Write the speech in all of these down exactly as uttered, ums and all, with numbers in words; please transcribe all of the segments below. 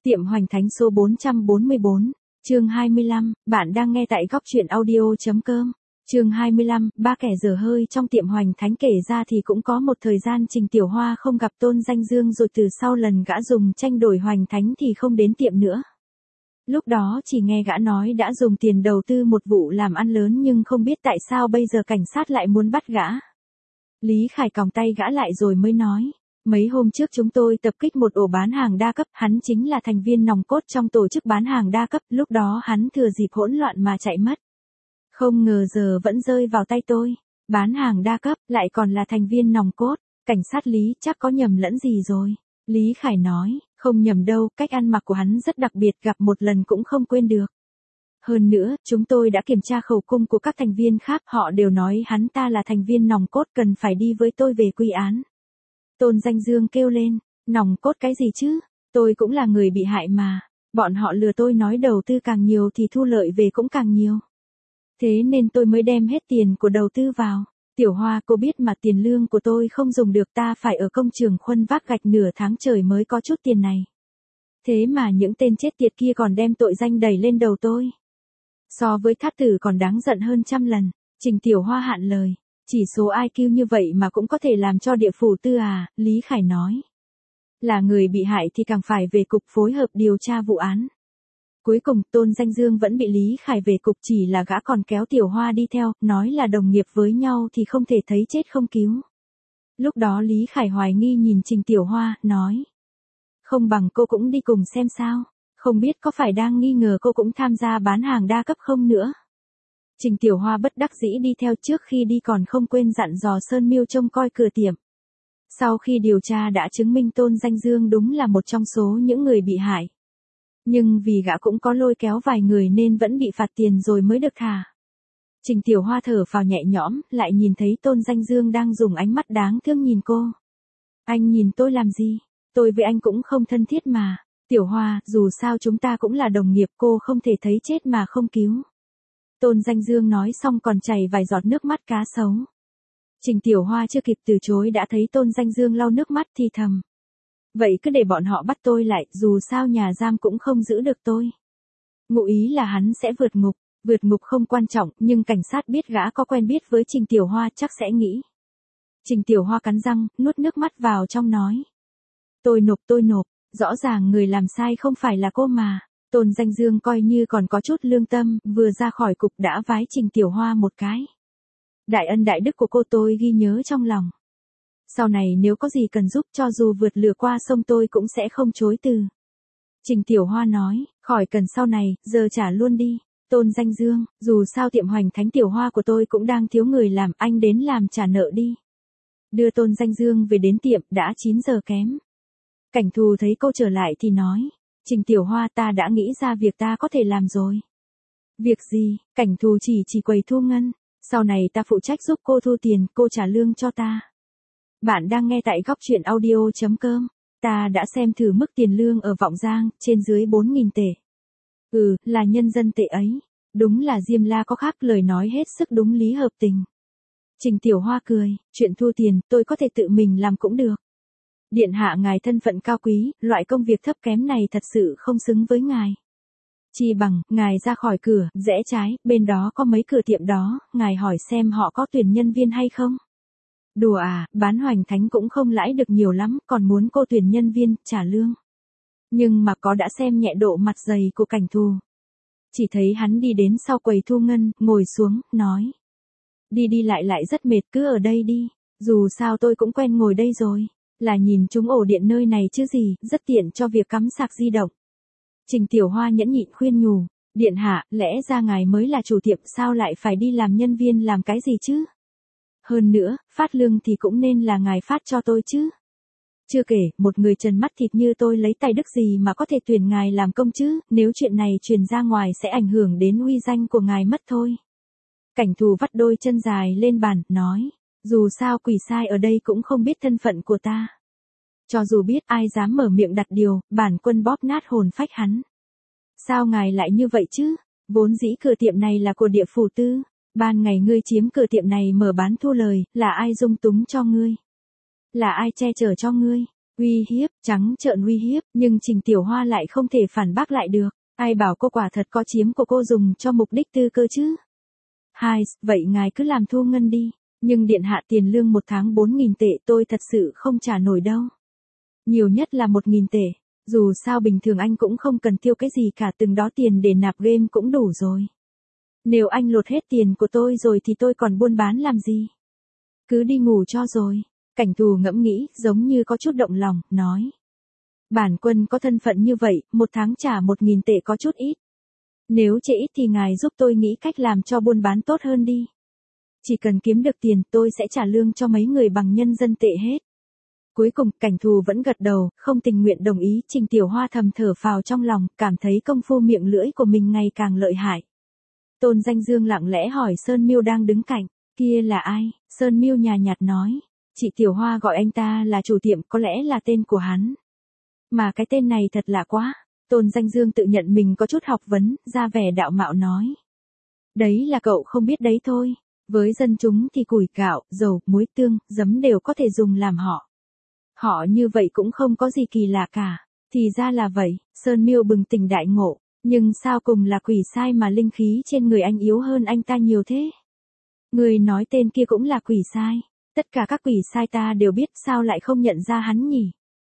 Tiệm Hoành Thánh số bốn trăm bốn mươi bốn, chương hai mươi lăm, bạn đang nghe tại góc truyện audio.com. Chương hai mươi lăm, ba kẻ dở hơi trong tiệm Hoành Thánh. Kể ra thì cũng có một thời gian Trình Tiểu Hoa không gặp Tôn Danh Dương, rồi từ sau lần gã dùng tranh đổi Hoành Thánh thì không đến tiệm nữa. Lúc đó chỉ nghe gã nói đã dùng tiền đầu tư một vụ làm ăn lớn, nhưng không biết tại sao bây giờ cảnh sát lại muốn bắt gã. Lý Khải còng tay gã lại rồi mới nói. Mấy hôm trước chúng tôi tập kích một ổ bán hàng đa cấp, hắn chính là thành viên nòng cốt trong tổ chức bán hàng đa cấp, lúc đó hắn thừa dịp hỗn loạn mà chạy mất. Không ngờ giờ vẫn rơi vào tay tôi. Bán hàng đa cấp, lại còn là thành viên nòng cốt. Cảnh sát Lý chắc có nhầm lẫn gì rồi. Lý Khải nói, không nhầm đâu, cách ăn mặc của hắn rất đặc biệt, gặp một lần cũng không quên được. Hơn nữa, chúng tôi đã kiểm tra khẩu cung của các thành viên khác, họ đều nói hắn ta là thành viên nòng cốt, cần phải đi với tôi về quy án. Tôn Danh Dương kêu lên, nòng cốt cái gì chứ, tôi cũng là người bị hại mà, bọn họ lừa tôi nói đầu tư càng nhiều thì thu lợi về cũng càng nhiều. Thế nên tôi mới đem hết tiền của đầu tư vào. Tiểu Hoa, cô biết mà, tiền lương của tôi không dùng được, ta phải ở công trường khuân vác gạch nửa tháng trời mới có chút tiền này. Thế mà những tên chết tiệt kia còn đem tội danh đẩy lên đầu tôi. So với thát tử còn đáng giận hơn trăm lần. Trình Tiểu Hoa hạn lời. Chỉ số i kiu như vậy mà cũng có thể làm cho địa phủ tư à, Lý Khải nói. Là người bị hại thì càng phải về cục phối hợp điều tra vụ án. Cuối cùng Tôn Danh Dương vẫn bị Lý Khải về cục, chỉ là gã còn kéo Tiểu Hoa đi theo, nói là đồng nghiệp với nhau thì không thể thấy chết không cứu. Lúc đó Lý Khải hoài nghi nhìn Trình Tiểu Hoa, nói. Không bằng cô cũng đi cùng xem sao, không biết có phải đang nghi ngờ cô cũng tham gia bán hàng đa cấp không nữa. Trình Tiểu Hoa bất đắc dĩ đi theo, trước khi đi còn không quên dặn dò Sơn Miêu trông coi cửa tiệm. Sau khi điều tra đã chứng minh Tôn Danh Dương đúng là một trong số những người bị hại. Nhưng vì gã cũng có lôi kéo vài người nên vẫn bị phạt tiền rồi mới được thả. Trình Tiểu Hoa thở phào nhẹ nhõm, lại nhìn thấy Tôn Danh Dương đang dùng ánh mắt đáng thương nhìn cô. Anh nhìn tôi làm gì? Tôi với anh cũng không thân thiết mà. Tiểu Hoa, dù sao chúng ta cũng là đồng nghiệp, cô không thể thấy chết mà không cứu. Tôn Danh Dương nói xong còn chảy vài giọt nước mắt cá sấu. Trình Tiểu Hoa chưa kịp từ chối đã thấy Tôn Danh Dương lau nước mắt thì thầm. Vậy cứ để bọn họ bắt tôi lại, dù sao nhà giam cũng không giữ được tôi. Ngụ ý là hắn sẽ vượt ngục, vượt ngục không quan trọng, nhưng cảnh sát biết gã có quen biết với Trình Tiểu Hoa chắc sẽ nghĩ. Trình Tiểu Hoa cắn răng, nuốt nước mắt vào trong nói. Tôi nộp tôi nộp, rõ ràng người làm sai không phải là cô mà. Tôn Danh Dương coi như còn có chút lương tâm, vừa ra khỏi cục đã vái Trình Tiểu Hoa một cái. Đại ân đại đức của cô tôi ghi nhớ trong lòng. Sau này nếu có gì cần giúp, cho dù vượt lửa qua sông tôi cũng sẽ không chối từ. Trình Tiểu Hoa nói, khỏi cần sau này, giờ trả luôn đi. Tôn Danh Dương, dù sao tiệm Hoành Thánh Tiểu Hoa của tôi cũng đang thiếu người làm, anh đến làm trả nợ đi. Đưa Tôn Danh Dương về đến tiệm, đã chín giờ kém. Cảnh Thù thấy cô trở lại thì nói. Trình Tiểu Hoa, ta đã nghĩ ra việc ta có thể làm rồi. Việc gì? Cảnh Thù chỉ chỉ quầy thu ngân. Sau này ta phụ trách giúp cô thu tiền, cô trả lương cho ta. Bạn đang nghe tại góc truyện audio.com. Ta đã xem thử mức tiền lương ở Vọng Giang, trên dưới bốn nghìn tệ. Ừ, là nhân dân tệ ấy. Đúng là Diêm La có khác, lời nói hết sức đúng lý hợp tình. Trình Tiểu Hoa cười, chuyện thu tiền, tôi có thể tự mình làm cũng được. Điện hạ ngài thân phận cao quý, loại công việc thấp kém này thật sự không xứng với ngài. Chi bằng, ngài ra khỏi cửa, rẽ trái, bên đó có mấy cửa tiệm đó, ngài hỏi xem họ có tuyển nhân viên hay không. Đùa à, bán Hoành Thánh cũng không lãi được nhiều lắm, còn muốn cô tuyển nhân viên, trả lương. Nhưng mà có đã xem nhẹ độ mặt dày của Cảnh Thù. Chỉ thấy hắn đi đến sau quầy thu ngân, ngồi xuống, nói. Đi đi lại lại rất mệt, cứ ở đây đi, dù sao tôi cũng quen ngồi đây rồi. Là nhìn chúng ổ điện nơi này chứ gì, rất tiện cho việc cắm sạc di động. Trình Tiểu Hoa nhẫn nhịn khuyên nhủ, điện hạ, lẽ ra ngài mới là chủ tiệm, sao lại phải đi làm nhân viên làm cái gì chứ? Hơn nữa, phát lương thì cũng nên là ngài phát cho tôi chứ. Chưa kể, một người trần mắt thịt như tôi lấy tài đức gì mà có thể tuyển ngài làm công chứ, nếu chuyện này truyền ra ngoài sẽ ảnh hưởng đến uy danh của ngài mất thôi. Cảnh Thù vắt đôi chân dài lên bàn, nói. Dù sao quỷ sai ở đây cũng không biết thân phận của ta. Cho dù biết, ai dám mở miệng đặt điều, bản quân bóp nát hồn phách hắn. Sao ngài lại như vậy chứ? Vốn dĩ cửa tiệm này là của địa phủ tư. Ban ngày ngươi chiếm cửa tiệm này mở bán thu lời, là ai dung túng cho ngươi? Là ai che chở cho ngươi? Uy hiếp, trắng trợn uy hiếp, nhưng Trình Tiểu Hoa lại không thể phản bác lại được. Ai bảo cô quả thật có chiếm của cô dùng cho mục đích tư cơ chứ? Hai, vậy ngài cứ làm thu ngân đi, nhưng điện hạ tiền lương một tháng bốn nghìn tệ tôi thật sự không trả nổi đâu. Nhiều nhất là một nghìn tệ, dù sao bình thường anh cũng không cần tiêu cái gì cả, từng đó tiền để nạp game cũng đủ rồi. Nếu anh lột hết tiền của tôi rồi thì tôi còn buôn bán làm gì? Cứ đi ngủ cho rồi. Cảnh Thù ngẫm nghĩ, giống như có chút động lòng, nói. Bản quân có thân phận như vậy, một tháng trả một nghìn tệ có chút ít. Nếu chê ít thì ngài giúp tôi nghĩ cách làm cho buôn bán tốt hơn đi. Chỉ cần kiếm được tiền tôi sẽ trả lương cho mấy người bằng nhân dân tệ hết. Cuối cùng, Cảnh Thù vẫn gật đầu, không tình nguyện đồng ý. Trình Tiểu Hoa thầm thở phào trong lòng, cảm thấy công phu miệng lưỡi của mình ngày càng lợi hại. Tôn Danh Dương lặng lẽ hỏi Sơn Miêu đang đứng cạnh, kia là ai? Sơn Miêu nhàn nhạt nói, chị Tiểu Hoa gọi anh ta là chủ tiệm, có lẽ là tên của hắn. Mà cái tên này thật lạ quá. Tôn Danh Dương tự nhận mình có chút học vấn, ra vẻ đạo mạo nói. Đấy là cậu không biết đấy thôi. Với dân chúng thì củi, gạo, dầu, muối, tương, giấm đều có thể dùng làm họ. Họ như vậy cũng không có gì kỳ lạ cả. Thì ra là vậy, Sơn Miêu bừng tỉnh đại ngộ. Nhưng sao cùng là quỷ sai mà linh khí trên người anh yếu hơn anh ta nhiều thế? Người nói tên kia cũng là quỷ sai. Tất cả các quỷ sai ta đều biết, sao lại không nhận ra hắn nhỉ?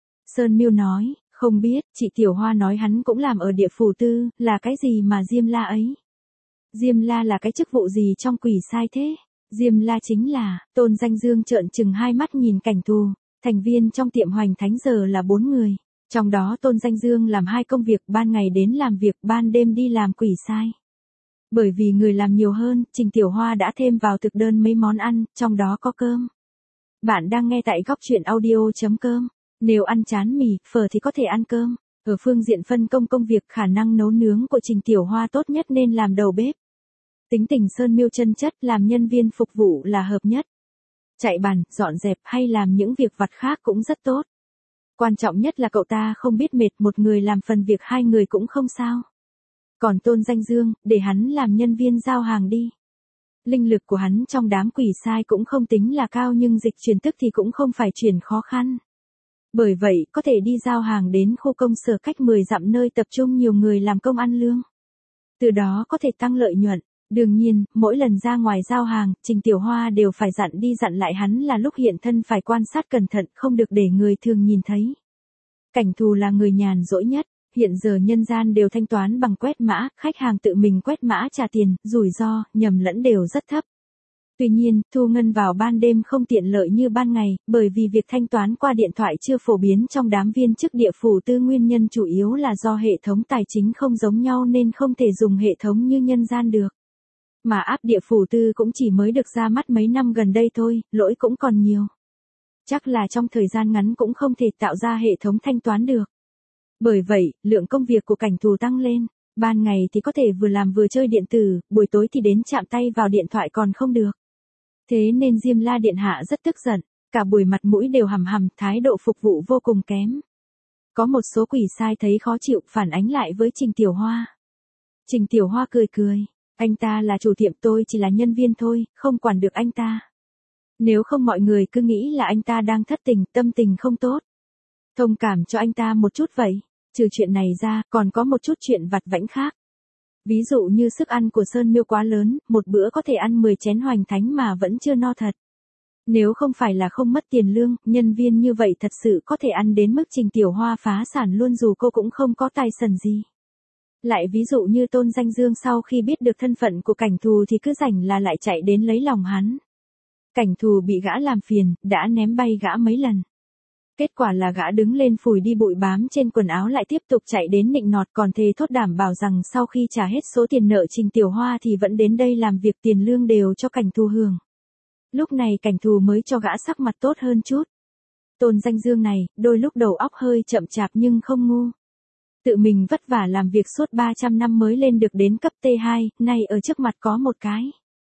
Sơn Miêu nói, không biết, chị Tiểu Hoa nói hắn cũng làm ở địa phủ tư, là cái gì mà Diêm La ấy? Diêm La là cái chức vụ gì trong quỷ sai thế? Diêm La chính là, Tôn Danh Dương trợn trừng hai mắt nhìn Cảnh Thù, thành viên trong tiệm Hoành Thánh giờ là bốn người. Trong đó Tôn Danh Dương làm hai công việc, ban ngày đến làm việc, ban đêm đi làm quỷ sai. Bởi vì người làm nhiều hơn, Trình Tiểu Hoa đã thêm vào thực đơn mấy món ăn, trong đó có cơm. Bạn đang nghe tại góc truyện audio.com. Nếu ăn chán mì, phở thì có thể ăn cơm. Ở phương diện phân công công việc, khả năng nấu nướng của Trình Tiểu Hoa tốt nhất nên làm đầu bếp. Tính tình Sơn Miêu chân chất, làm nhân viên phục vụ là hợp nhất. Chạy bàn, dọn dẹp hay làm những việc vặt khác cũng rất tốt. Quan trọng nhất là cậu ta không biết mệt, một người làm phần việc hai người cũng không sao. Còn Tôn Danh Dương, để hắn làm nhân viên giao hàng đi. Linh lực của hắn trong đám quỷ sai cũng không tính là cao, nhưng dịch chuyển tức thì cũng không phải chuyển khó khăn. Bởi vậy, có thể đi giao hàng đến khu công sở cách mười dặm nơi tập trung nhiều người làm công ăn lương. Từ đó có thể tăng lợi nhuận. Đương nhiên, mỗi lần ra ngoài giao hàng, Trình Tiểu Hoa đều phải dặn đi dặn lại hắn là lúc hiện thân phải quan sát cẩn thận, không được để người thường nhìn thấy. Cảnh Thù là người nhàn rỗi nhất, hiện giờ nhân gian đều thanh toán bằng quét mã, khách hàng tự mình quét mã trả tiền, rủi ro, nhầm lẫn đều rất thấp. Tuy nhiên, thu ngân vào ban đêm không tiện lợi như ban ngày, bởi vì việc thanh toán qua điện thoại chưa phổ biến trong đám viên chức địa phủ tư, nguyên nhân chủ yếu là do hệ thống tài chính không giống nhau nên không thể dùng hệ thống như nhân gian được. Mà app địa phủ tư cũng chỉ mới được ra mắt mấy năm gần đây thôi, lỗi cũng còn nhiều. Chắc là trong thời gian ngắn cũng không thể tạo ra hệ thống thanh toán được. Bởi vậy, lượng công việc của Cảnh Thù tăng lên. Ban ngày thì có thể vừa làm vừa chơi điện tử, buổi tối thì đến chạm tay vào điện thoại còn không được. Thế nên Diêm La điện hạ rất tức giận, cả buổi mặt mũi đều hầm hầm, thái độ phục vụ vô cùng kém. Có một số quỷ sai thấy khó chịu, phản ánh lại với Trình Tiểu Hoa. Trình Tiểu Hoa cười cười, anh ta là chủ tiệm, tôi chỉ là nhân viên thôi, không quản được anh ta. Nếu không mọi người cứ nghĩ là anh ta đang thất tình, tâm tình không tốt. Thông cảm cho anh ta một chút vậy. Trừ chuyện này ra, còn có một chút chuyện vặt vãnh khác. Ví dụ như sức ăn của Sơn Miêu quá lớn, một bữa có thể ăn mười chén Hoành Thánh mà vẫn chưa no thật. Nếu không phải là không mất tiền lương, nhân viên như vậy thật sự có thể ăn đến mức Trình Tiểu Hoa phá sản luôn dù cô cũng không có tài sản gì. Lại ví dụ như Tôn Danh Dương sau khi biết được thân phận của Cảnh Thù thì cứ rảnh là lại chạy đến lấy lòng hắn. Cảnh Thù bị gã làm phiền, đã ném bay gã mấy lần. Kết quả là gã đứng lên phủi đi bụi bám trên quần áo, lại tiếp tục chạy đến nịnh nọt, còn thề thốt đảm bảo rằng sau khi trả hết số tiền nợ Trình Tiểu Hoa thì vẫn đến đây làm việc, tiền lương đều cho Cảnh Thù hưởng. Lúc này Cảnh Thù mới cho gã sắc mặt tốt hơn chút. Tôn Danh Dương này, đôi lúc đầu óc hơi chậm chạp nhưng không ngu. Tự mình vất vả làm việc suốt ba trăm năm mới lên được đến cấp T hai, nay ở trước mặt có một cái.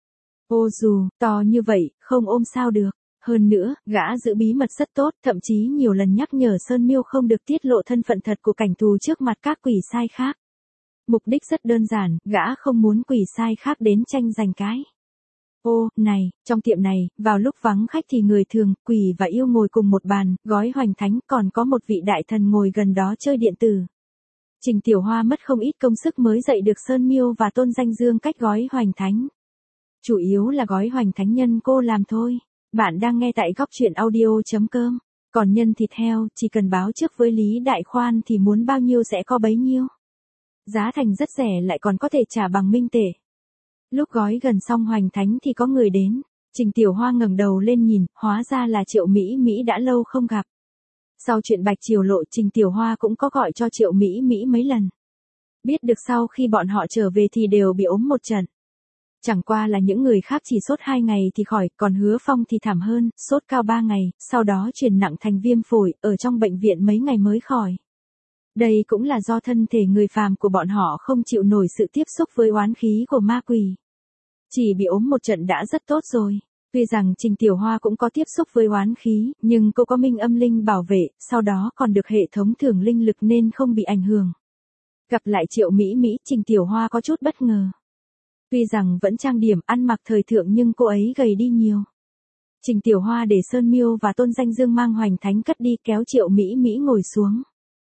Ô dù, to như vậy, không ôm sao được. Hơn nữa, gã giữ bí mật rất tốt, thậm chí nhiều lần nhắc nhở Sơn Miêu không được tiết lộ thân phận thật của Cảnh Thù trước mặt các quỷ sai khác. Mục đích rất đơn giản, gã không muốn quỷ sai khác đến tranh giành cái Ô, này, trong tiệm này, vào lúc vắng khách thì người thường, quỷ và yêu ngồi cùng một bàn, gói hoành thánh, còn có một vị đại thần ngồi gần đó chơi điện tử. Trình Tiểu Hoa mất không ít công sức mới dạy được Sơn Miêu và Tôn Danh Dương cách gói hoành thánh. Chủ yếu là gói hoành thánh nhân cô làm thôi. Bạn đang nghe tại góc truyện audio chấm com. Còn nhân thịt heo, chỉ cần báo trước với Lý Đại Khoan thì muốn bao nhiêu sẽ có bấy nhiêu. Giá thành rất rẻ lại còn có thể trả bằng minh tệ. Lúc gói gần xong hoành thánh thì có người đến. Trình Tiểu Hoa ngẩng đầu lên nhìn, hóa ra là Triệu Mỹ Mỹ đã lâu không gặp. Sau chuyện Bạch Triều Lộ, Trình Tiểu Hoa cũng có gọi cho Triệu Mỹ Mỹ mấy lần. Biết được sau khi bọn họ trở về thì đều bị ốm một trận. Chẳng qua là những người khác chỉ sốt hai ngày thì khỏi, còn Hứa Phong thì thảm hơn, sốt cao ba ngày, sau đó chuyển nặng thành viêm phổi, ở trong bệnh viện mấy ngày mới khỏi. Đây cũng là do thân thể người phàm của bọn họ không chịu nổi sự tiếp xúc với oán khí của ma quỷ. Chỉ bị ốm một trận đã rất tốt rồi. Tuy rằng Trình Tiểu Hoa cũng có tiếp xúc với oán khí, nhưng cô có minh âm linh bảo vệ, sau đó còn được hệ thống thưởng linh lực nên không bị ảnh hưởng. Gặp lại Triệu Mỹ Mỹ, Trình Tiểu Hoa có chút bất ngờ. Tuy rằng vẫn trang điểm ăn mặc thời thượng nhưng cô ấy gầy đi nhiều. Trình Tiểu Hoa để Sơn Miêu và Tôn Danh Dương mang hoành thánh cất đi, kéo Triệu Mỹ Mỹ ngồi xuống.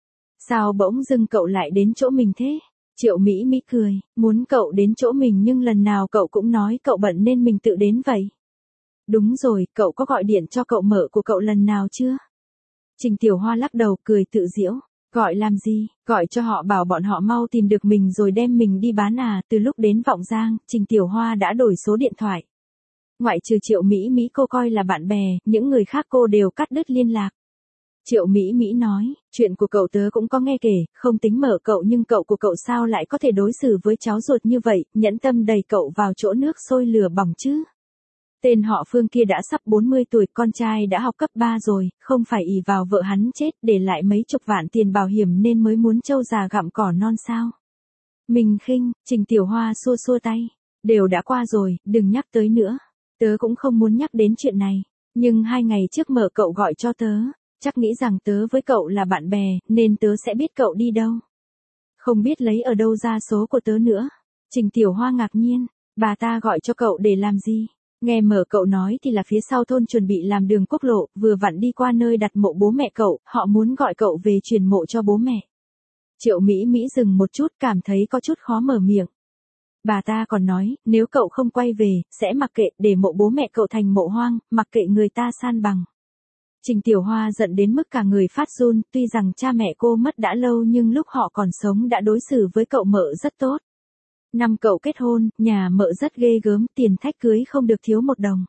Sao bỗng dưng cậu lại đến chỗ mình thế? Triệu Mỹ Mỹ cười, muốn cậu đến chỗ mình nhưng lần nào cậu cũng nói cậu bận nên mình tự đến vậy. Đúng rồi, cậu có gọi điện cho cậu mở của cậu lần nào chưa? Trình Tiểu Hoa lắc đầu cười tự giễu. Gọi làm gì, gọi cho họ bảo bọn họ mau tìm được mình rồi đem mình đi bán à. Từ lúc đến Vọng Giang, Trình Tiểu Hoa đã đổi số điện thoại. Ngoại trừ Triệu Mỹ Mỹ cô coi là bạn bè, những người khác cô đều cắt đứt liên lạc. Triệu Mỹ Mỹ nói, chuyện của cậu tớ cũng có nghe kể, không tính mở cậu nhưng cậu của cậu sao lại có thể đối xử với cháu ruột như vậy, nhẫn tâm đẩy cậu vào chỗ nước sôi lửa bỏng chứ. Tên họ Phương kia đã sắp bốn mươi tuổi, con trai đã học cấp ba rồi, không phải ỷ vào vợ hắn chết để lại mấy chục vạn tiền bảo hiểm nên mới muốn trâu già gặm cỏ non sao. Mình khinh, Trình Tiểu Hoa xua xua tay, đều đã qua rồi, đừng nhắc tới nữa. Tớ cũng không muốn nhắc đến chuyện này, nhưng hai ngày trước mở cậu gọi cho tớ, chắc nghĩ rằng tớ với cậu là bạn bè, nên tớ sẽ biết cậu đi đâu. Không biết lấy ở đâu ra số của tớ nữa. Trình Tiểu Hoa ngạc nhiên, bà ta gọi cho cậu để làm gì? Nghe mở cậu nói thì là phía sau thôn chuẩn bị làm đường quốc lộ, vừa vặn đi qua nơi đặt mộ bố mẹ cậu, họ muốn gọi cậu về truyền mộ cho bố mẹ. Triệu Mỹ Mỹ dừng một chút, cảm thấy có chút khó mở miệng. Bà ta còn nói, nếu cậu không quay về, sẽ mặc kệ, để mộ bố mẹ cậu thành mộ hoang, mặc kệ người ta san bằng. Trình Tiểu Hoa giận đến mức cả người phát run, tuy rằng cha mẹ cô mất đã lâu nhưng lúc họ còn sống đã đối xử với cậu mợ rất tốt. Năm cậu kết hôn, nhà mợ rất ghê gớm, tiền thách cưới không được thiếu một đồng.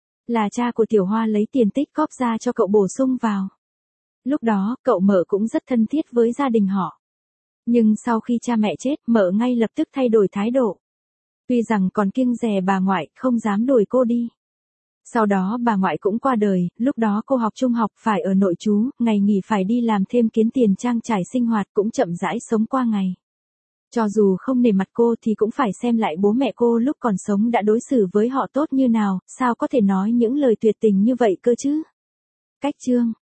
Là cha của Tiểu Hoa lấy tiền tích cóp ra cho cậu bổ sung vào. Lúc đó, cậu mợ cũng rất thân thiết với gia đình họ. Nhưng sau khi cha mẹ chết, mợ ngay lập tức thay đổi thái độ. Tuy rằng còn kiêng dè bà ngoại, không dám đuổi cô đi. Sau đó bà ngoại cũng qua đời, lúc đó cô học trung học phải ở nội trú, ngày nghỉ phải đi làm thêm kiếm tiền trang trải sinh hoạt, cũng chậm rãi sống qua ngày. Cho dù không nể mặt cô thì cũng phải xem lại bố mẹ cô lúc còn sống đã đối xử với họ tốt như nào, sao có thể nói những lời tuyệt tình như vậy cơ chứ. Cách chương